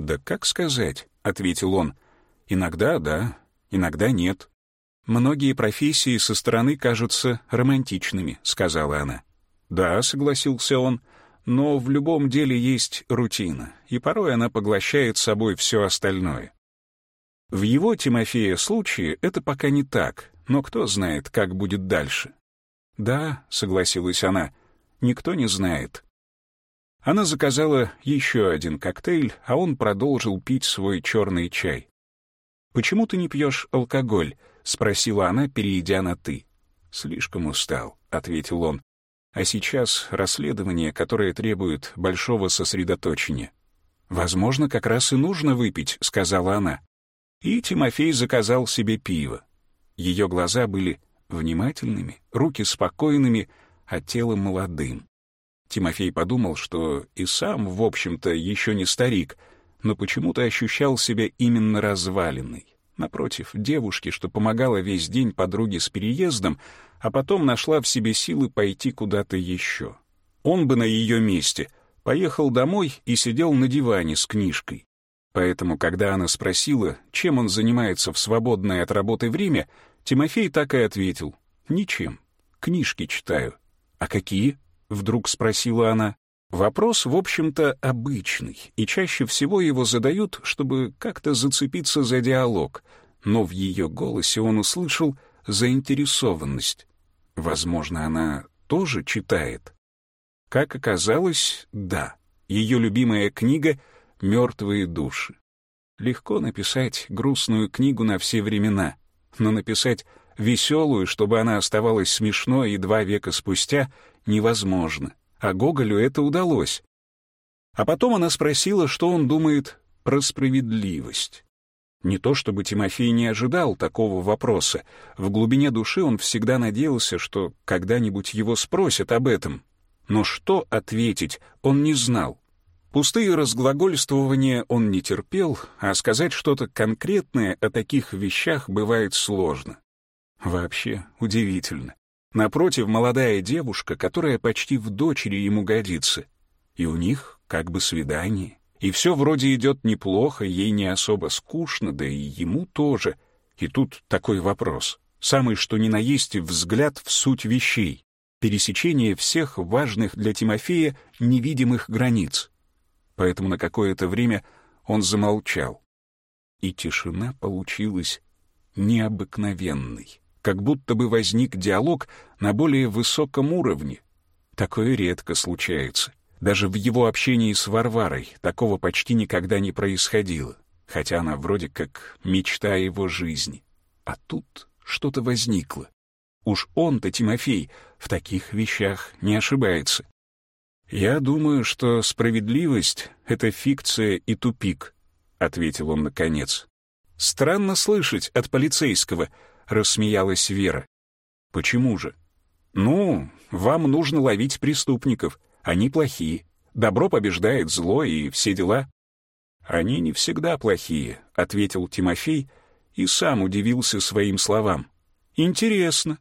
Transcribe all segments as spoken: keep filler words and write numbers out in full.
«Да как сказать?» — ответил он. «Иногда да, иногда нет». «Многие профессии со стороны кажутся романтичными», — сказала она. «Да», — согласился он, — «но в любом деле есть рутина, и порой она поглощает собой все остальное». В его, Тимофея, случае это пока не так, но кто знает, как будет дальше. «Да», — согласилась она, — «никто не знает». Она заказала еще один коктейль, а он продолжил пить свой черный чай. «Почему ты не пьешь алкоголь?» — спросила она, перейдя на «ты». «Слишком устал», — ответил он. «А сейчас расследование, которое требует большого сосредоточения». «Возможно, как раз и нужно выпить», — сказала она. И Тимофей заказал себе пиво. Ее глаза были внимательными, руки спокойными, а тело молодым. Тимофей подумал, что и сам, в общем-то, еще не старик, но почему-то ощущал себя именно разваленной. Напротив, девушки, что помогала весь день подруге с переездом, а потом нашла в себе силы пойти куда-то еще. Он бы на ее месте поехал домой и сидел на диване с книжкой. Поэтому, когда она спросила, чем он занимается в свободное от работы время, Тимофей так и ответил: «Ничем. Книжки читаю». «А какие?» — вдруг спросила она. Вопрос, в общем-то, обычный, и чаще всего его задают, чтобы как-то зацепиться за диалог, но в ее голосе он услышал заинтересованность. Возможно, она тоже читает. Как оказалось, да. Ее любимая книга «Мертвые души». Легко написать грустную книгу на все времена, но написать веселую, чтобы она оставалась смешной и два века спустя, невозможно. А Гоголю это удалось. А потом она спросила, что он думает про справедливость. Не то чтобы Тимофей не ожидал такого вопроса. В глубине души он всегда надеялся, что когда-нибудь его спросят об этом. Но что ответить, он не знал. Пустые разглагольствования он не терпел, а сказать что-то конкретное о таких вещах бывает сложно. Вообще удивительно. Напротив, молодая девушка, которая почти в дочери ему годится. И у них как бы свидание. И все вроде идет неплохо, ей не особо скучно, да и ему тоже. И тут такой вопрос. Самый что ни на есть взгляд в суть вещей. Пересечение всех важных для Тимофея невидимых границ. Поэтому на какое-то время он замолчал. И тишина получилась необыкновенной. Как будто бы возник диалог на более высоком уровне. Такое редко случается. Даже в его общении с Варварой такого почти никогда не происходило, хотя она вроде как мечта его жизни. А тут что-то возникло. Уж он-то, Тимофей, в таких вещах не ошибается. «Я думаю, что справедливость — это фикция и тупик», — ответил он наконец. «Странно слышать от полицейского», — рассмеялась Вера. «Почему же?» «Ну, вам нужно ловить преступников. Они плохие. Добро побеждает зло и все дела». «Они не всегда плохие», — ответил Тимофей и сам удивился своим словам. «Интересно».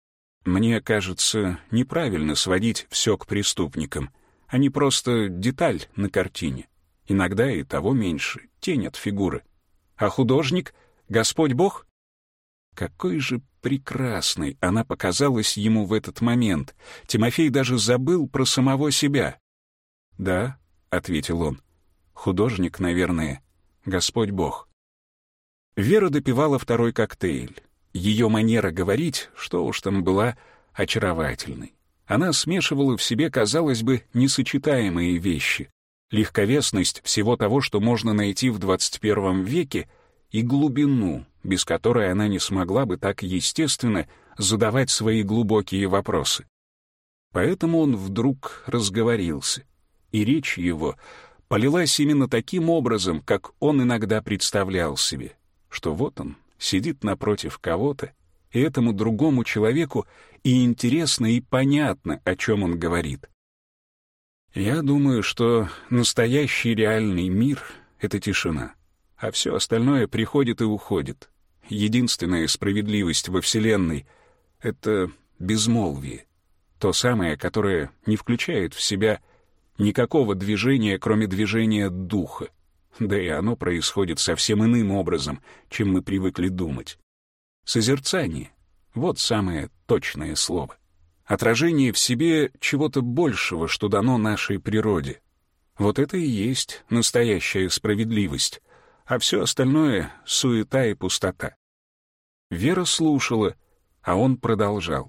«Мне кажется, неправильно сводить все к преступникам. Они просто деталь на картине. Иногда и того меньше, тень от фигуры. А художник — Господь Бог?» Какой же прекрасной она показалась ему в этот момент. Тимофей даже забыл про самого себя. «Да», — ответил он, — «художник, наверное, Господь Бог». Вера допивала второй коктейль. Ее манера говорить, что уж там, была очаровательной. Она смешивала в себе, казалось бы, несочетаемые вещи. Легковесность всего того, что можно найти в двадцать первом веке, и глубину, без которой она не смогла бы так естественно задавать свои глубокие вопросы. Поэтому он вдруг разговорился, и речь его полилась именно таким образом, как он иногда представлял себе, что вот он сидит напротив кого-то, и этому другому человеку и интересно, и понятно, о чем он говорит. «Я думаю, что настоящий реальный мир — это тишина, а все остальное приходит и уходит. Единственная справедливость во Вселенной — это безмолвие, то самое, которое не включает в себя никакого движения, кроме движения духа. да и оно происходит совсем иным образом, чем мы привыкли думать. Созерцание — вот самое точное слово. Отражение в себе чего-то большего, что дано нашей природе. Вот это и есть настоящая справедливость, а все остальное — суета и пустота. Вера слушала, а он продолжал.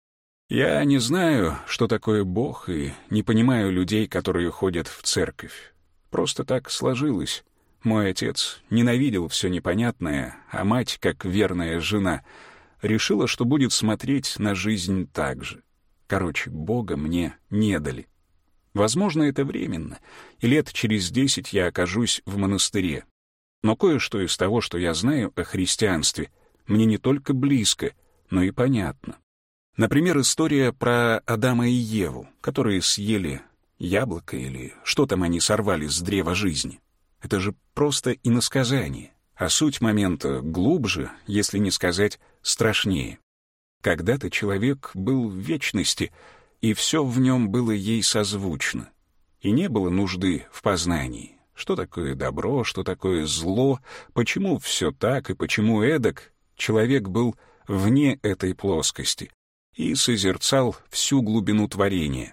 «Я не знаю, что такое Бог, и не понимаю людей, которые ходят в церковь. Просто так сложилось. Мой отец ненавидел все непонятное, а мать, как верная жена, решила, что будет смотреть на жизнь так же. Короче, Бога мне не дали. Возможно, это временно, и лет через десять я окажусь в монастыре. Но кое-что из того, что я знаю о христианстве, мне не только близко, но и понятно. Например, история про Адама и Еву, которые съели яблоко или что там они сорвали с древа жизни. Это же просто иносказание, а суть момента глубже, если не сказать страшнее. Когда-то человек был в вечности, и все в нем было ей созвучно. И не было нужды в познании. Что такое добро, что такое зло, почему все так и почему эдак, человек был вне этой плоскости и созерцал всю глубину творения.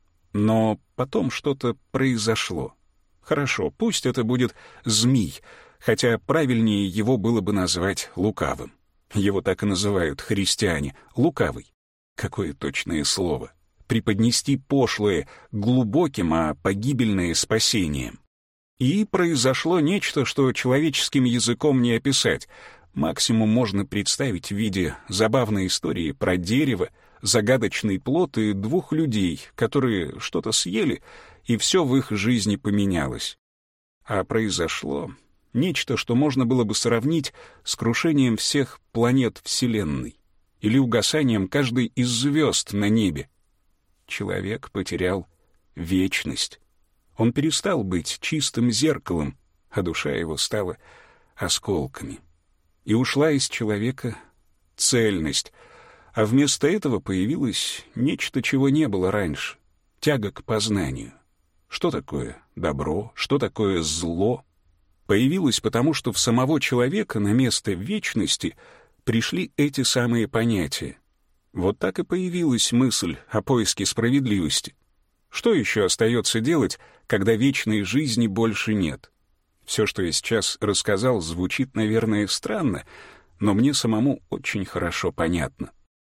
Но потом что-то произошло. Хорошо, пусть это будет змий, хотя правильнее его было бы назвать лукавым. Его так и называют христиане — лукавый. Какое точное слово. Преподнести пошлое глубоким, а погибельное спасением. И произошло нечто, что человеческим языком не описать. Максимум можно представить в виде забавной истории про дерево, загадочный плод и двух людей, которые что-то съели, и все в их жизни поменялось. А произошло нечто, что можно было бы сравнить с крушением всех планет Вселенной или угасанием каждой из звезд на небе. Человек потерял вечность. Он перестал быть чистым зеркалом, а душа его стала осколками. И ушла из человека цельность, а вместо этого появилось нечто, чего не было раньше — тяга к познанию. Что такое добро, что такое зло? Появилось потому, что в самого человека на место вечности пришли эти самые понятия. Вот так и появилась мысль о поиске справедливости. Что еще остается делать, когда вечной жизни больше нет? Все, что я сейчас рассказал, звучит, наверное, странно, но мне самому очень хорошо понятно.